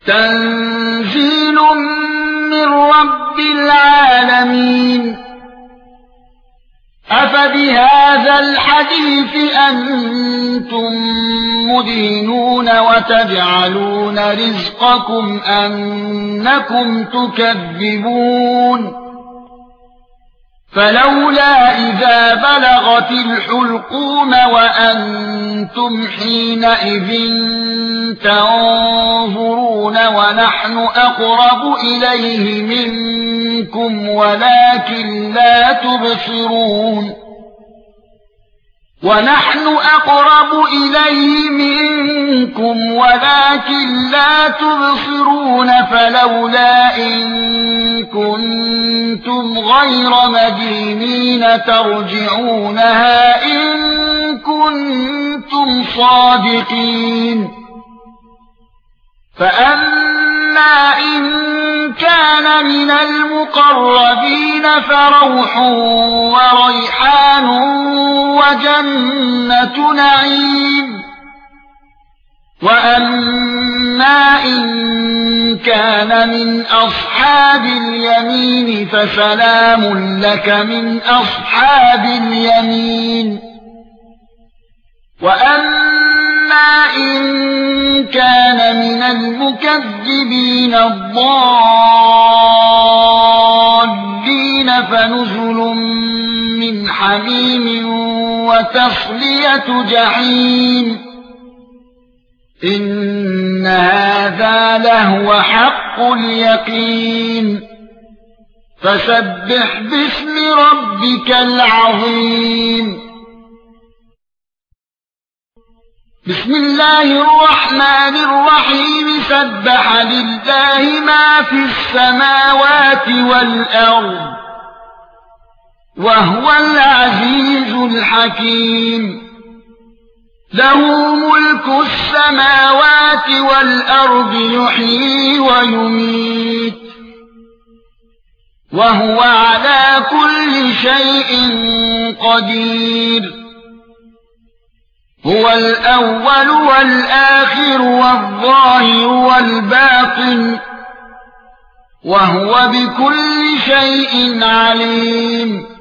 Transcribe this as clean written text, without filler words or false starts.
تنزيل من رب العالمين. أفبهذا الحديث أنتم مدهنون وتجعلون رزقكم أنكم تكذبون. فلولا إذا بلغت الحلقوم وأنتم حينئذ تنظرون ونحن أقرب إليه منكم ولكن لا تبصرون. ونحن أقرب إليه منكم ولكن لا تبصرون. فلولا إن كنتم غير مدينين ترجعونها إن كنتم صادقين. فأما إن كان من المقربين فروح وريحان وجنة نعيم. وأما إن كان من أصحاب اليمين فسلام لك من أصحاب اليمين. وأما إن كان من المكذبين الضالين فنزل من حميم وتصلية جحيم. إن هذا لهو حق اليقين. فسبح باسم ربك العظيم. بسم الله الرحمن الرحيم. سبح لله ما في السماوات والأرض وهو العزيز الحكيم. له ملك السماوات والأرض يحيي ويميت وهو على كل شيء قدير. هو الأول والآخر والظاهر والباطن وهو بكل شيء عليم.